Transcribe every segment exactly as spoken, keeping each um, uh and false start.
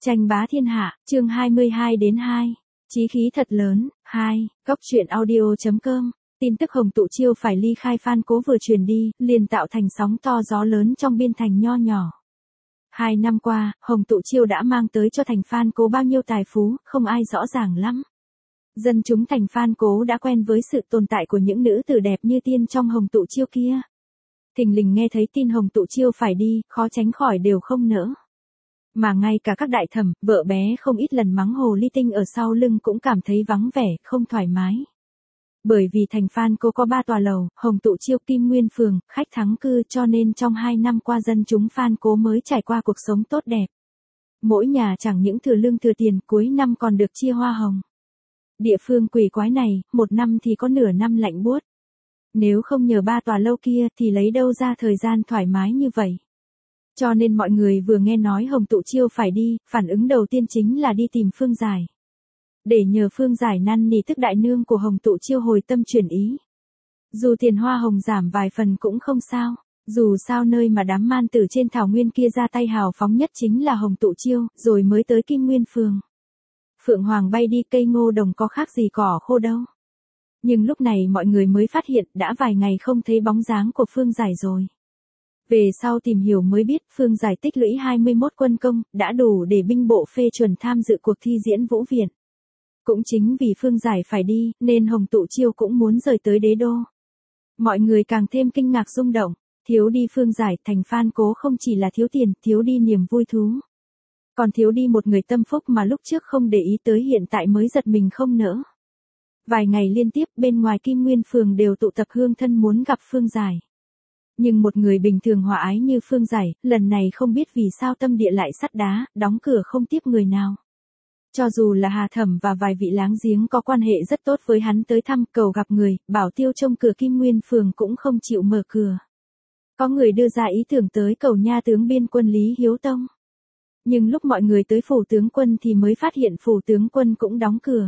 Tranh bá thiên hạ, chương hai mươi hai đến hai. Chí khí thật lớn, hai. Góc truyện audio.com. Tin tức Hồng Tụ Chiêu phải ly khai Phan Cố vừa truyền đi, liền tạo thành sóng to gió lớn trong biên thành nho nhỏ. Hai năm qua, Hồng Tụ Chiêu đã mang tới cho thành Phan Cố bao nhiêu tài phú, không ai rõ ràng lắm. Dân chúng thành Phan Cố đã quen với sự tồn tại của những nữ tử đẹp như tiên trong Hồng Tụ Chiêu kia. Thình lình nghe thấy tin Hồng Tụ Chiêu phải đi, khó tránh khỏi đều không nỡ. Mà ngay cả các đại thẩm, vợ bé không ít lần mắng hồ ly tinh ở sau lưng cũng cảm thấy vắng vẻ, không thoải mái. Bởi vì thành Phan Cố có ba tòa lầu, Hồng Tụ Chiêu, Kim Nguyên Phường, khách thắng cư, cho nên trong hai năm qua dân chúng Phan Cố mới trải qua cuộc sống tốt đẹp. Mỗi nhà chẳng những thừa lương thừa tiền, cuối năm còn được chia hoa hồng. Địa phương quỷ quái này, một năm thì có nửa năm lạnh buốt. Nếu không nhờ ba tòa lâu kia thì lấy đâu ra thời gian thoải mái như vậy. Cho nên mọi người vừa nghe nói Hồng Tụ Chiêu phải đi, phản ứng đầu tiên chính là đi tìm Phương Giải. Để nhờ Phương Giải năn nỉ tức đại nương của Hồng Tụ Chiêu hồi tâm chuyển ý. Dù tiền hoa hồng giảm vài phần cũng không sao, dù sao nơi mà đám man tử trên thảo nguyên kia ra tay hào phóng nhất chính là Hồng Tụ Chiêu, rồi mới tới Kim Nguyên Phường. Phượng Hoàng bay đi, cây ngô đồng có khác gì cỏ khô đâu. Nhưng lúc này mọi người mới phát hiện đã vài ngày không thấy bóng dáng của Phương Giải rồi. Về sau tìm hiểu mới biết Phương Giải tích lũy hai mươi mốt quân công, đã đủ để binh bộ phê chuẩn tham dự cuộc thi diễn vũ viện. Cũng chính vì Phương Giải phải đi, nên Hồng Tụ Chiêu cũng muốn rời tới đế đô. Mọi người càng thêm kinh ngạc rung động, thiếu đi Phương Giải, thành Phan Cố không chỉ là thiếu tiền, thiếu đi niềm vui thú. Còn thiếu đi một người tâm phúc mà lúc trước không để ý tới hiện tại mới giật mình không nỡ. Vài ngày liên tiếp bên ngoài Kim Nguyên Phường đều tụ tập hương thân muốn gặp Phương Giải. Nhưng một người bình thường hòa ái như Phương Giải, lần này không biết vì sao tâm địa lại sắt đá, đóng cửa không tiếp người nào. Cho dù là Hà Thẩm và vài vị láng giếng có quan hệ rất tốt với hắn tới thăm cầu gặp người, bảo tiêu trông cửa Kim Nguyên Phường cũng không chịu mở cửa. Có người đưa ra ý tưởng tới cầu nha tướng biên quân Lý Hiếu Tông. Nhưng lúc mọi người tới phủ tướng quân thì mới phát hiện phủ tướng quân cũng đóng cửa.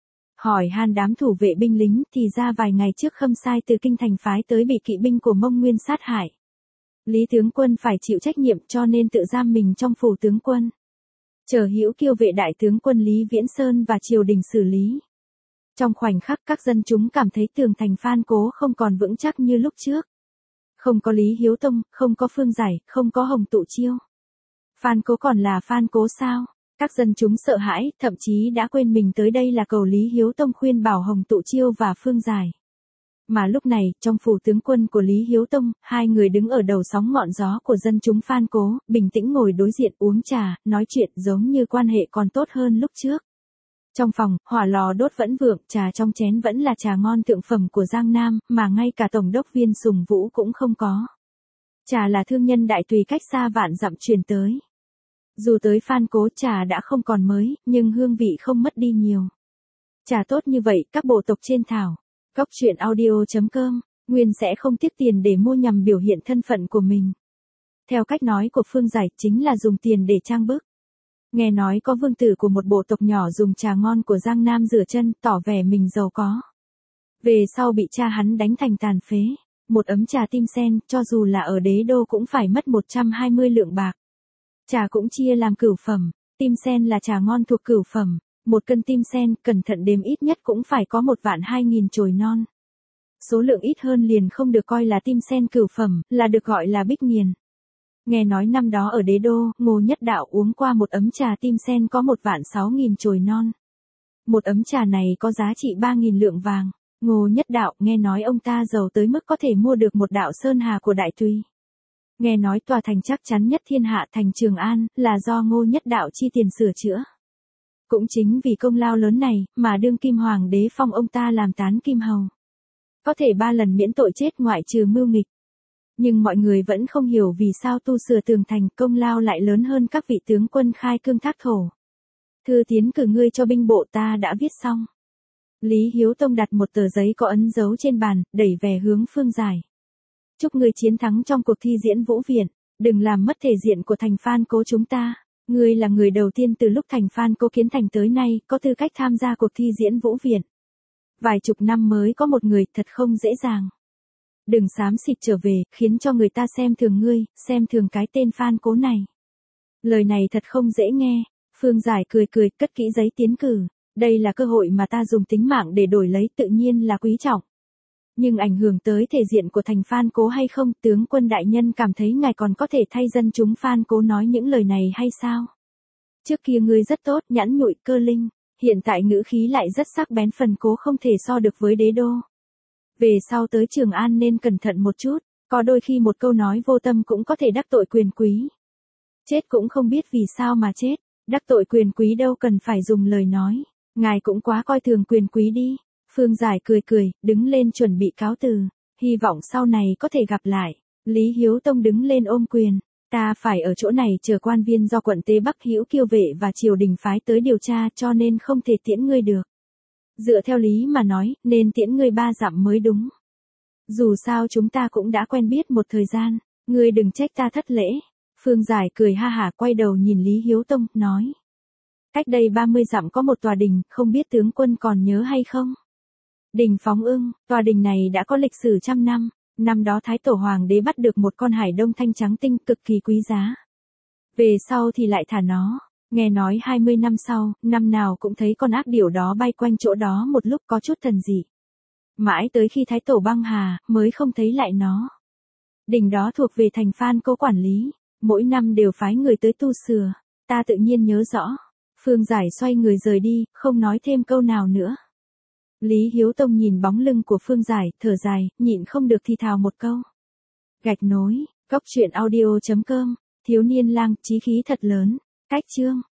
Hỏi han đám thủ vệ binh lính thì ra vài ngày trước Khâm Sai từ kinh thành phái tới bị kỵ binh của Mông Nguyên sát hại. Lý tướng quân phải chịu trách nhiệm cho nên tự giam mình trong phủ tướng quân. Chờ Hữu Kiêu vệ đại tướng quân Lý Viễn Sơn và triều đình xử lý. Trong khoảnh khắc các dân chúng cảm thấy tường thành Phan Cố không còn vững chắc như lúc trước. Không có Lý Hiếu Tông, không có Phương Giải, không có Hồng Tụ Chiêu. Phan Cố còn là Phan Cố sao? Các dân chúng sợ hãi, thậm chí đã quên mình tới đây là cầu Lý Hiếu Tông khuyên bảo Hồng Tụ Chiêu và Phương Giải. Mà lúc này, trong phủ tướng quân của Lý Hiếu Tông, hai người đứng ở đầu sóng ngọn gió của dân chúng Phan Cố, bình tĩnh ngồi đối diện uống trà, nói chuyện giống như quan hệ còn tốt hơn lúc trước. Trong phòng, hỏa lò đốt vẫn vượng, trà trong chén vẫn là trà ngon thượng phẩm của Giang Nam, mà ngay cả Tổng đốc Viên Sùng Vũ cũng không có. Trà là thương nhân đại tùy cách xa vạn dặm truyền tới. Dù tới Phan Cố trà đã không còn mới, nhưng hương vị không mất đi nhiều. Trà tốt như vậy, các bộ tộc trên thảo. Góc truyện audio.com, Nguyên sẽ không tiếc tiền để mua nhằm biểu hiện thân phận của mình. Theo cách nói của Phương Giải, chính là dùng tiền để trang bức. Nghe nói có vương tử của một bộ tộc nhỏ dùng trà ngon của Giang Nam rửa chân, tỏ vẻ mình giàu có. Về sau bị cha hắn đánh thành tàn phế. Một ấm trà tim sen, cho dù là ở đế đô cũng phải mất một trăm hai mươi lượng bạc. Trà cũng chia làm cửu phẩm, tim sen là trà ngon thuộc cửu phẩm, một cân tim sen cẩn thận đếm ít nhất cũng phải có một vạn hai nghìn chồi non. Số lượng ít hơn liền không được coi là tim sen cửu phẩm, là được gọi là bích nghiền. Nghe nói năm đó ở đế đô, Ngô Nhất Đạo uống qua một ấm trà tim sen có một vạn sáu nghìn chồi non. Một ấm trà này có giá trị ba nghìn lượng vàng. Ngô Nhất Đạo nghe nói ông ta giàu tới mức có thể mua được một đạo sơn hà của Đại Tùy. Nghe nói tòa thành chắc chắn nhất thiên hạ thành Trường An, là do Ngô Nhất Đạo chi tiền sửa chữa. Cũng chính vì công lao lớn này, mà đương kim hoàng đế phong ông ta làm tán kim hầu. Có thể ba lần miễn tội chết ngoại trừ mưu nghịch. Nhưng mọi người vẫn không hiểu vì sao tu sửa tường thành công lao lại lớn hơn các vị tướng quân khai cương thác thổ. Thư tiến cử ngươi cho binh bộ ta đã viết xong. Lý Hiếu Tông đặt một tờ giấy có ấn dấu trên bàn, đẩy về hướng Phương Giải. Chúc ngươi chiến thắng trong cuộc thi diễn vũ viện, đừng làm mất thể diện của thành Phan Cố chúng ta. Ngươi là người đầu tiên từ lúc thành Phan Cố kiến thành tới nay, có tư cách tham gia cuộc thi diễn vũ viện. Vài chục năm mới có một người, thật không dễ dàng. Đừng xám xịt trở về, khiến cho người ta xem thường ngươi, xem thường cái tên Phan Cố này. Lời này thật không dễ nghe. Phương Giải cười cười, cất kỹ giấy tiến cử. Đây là cơ hội mà ta dùng tính mạng để đổi lấy, tự nhiên là quý trọng. Nhưng ảnh hưởng tới thể diện của thành Phan Cố hay không, tướng quân đại nhân cảm thấy ngài còn có thể thay dân chúng Phan Cố nói những lời này hay sao? Trước kia ngươi rất tốt, nhẵn nhụi, cơ linh, hiện tại ngữ khí lại rất sắc bén, Phần Cố không thể so được với đế đô. Về sau tới Trường An nên cẩn thận một chút, có đôi khi một câu nói vô tâm cũng có thể đắc tội quyền quý. Chết cũng không biết vì sao mà chết, đắc tội quyền quý đâu cần phải dùng lời nói, ngài cũng quá coi thường quyền quý đi. Phương Giải cười cười, đứng lên chuẩn bị cáo từ, hy vọng sau này có thể gặp lại. Lý Hiếu Tông đứng lên ôm quyền, ta phải ở chỗ này chờ quan viên do quận Tế Bắc Hữu Kiêu Vệ và triều đình phái tới điều tra, cho nên không thể tiễn ngươi được. Dựa theo lý mà nói, nên tiễn ngươi ba dặm mới đúng. Dù sao chúng ta cũng đã quen biết một thời gian, ngươi đừng trách ta thất lễ. Phương Giải cười ha hả, quay đầu nhìn Lý Hiếu Tông, nói. Cách đây ba mươi dặm có một tòa đình, không biết tướng quân còn nhớ hay không? Đình Phóng Ưng, tòa đình này đã có lịch sử trăm năm, năm đó Thái Tổ Hoàng đế bắt được một con hải đông thanh trắng tinh cực kỳ quý giá. Về sau thì lại thả nó, nghe nói hai mươi năm sau, năm nào cũng thấy con ác điểu đó bay quanh chỗ đó một lúc có chút thần dị. Mãi tới khi Thái Tổ băng hà, mới không thấy lại nó. Đình đó thuộc về thành Phan Cố quản lý, mỗi năm đều phái người tới tu sửa, ta tự nhiên nhớ rõ. Phương Giải xoay người rời đi, không nói thêm câu nào nữa. Lý Hiếu Tông nhìn bóng lưng của Phương Giải, thở dài, nhịn không được thì thào một câu. Gạch nối, góc truyện audio chấm com, thiếu niên lang, chí khí thật lớn, cách chương.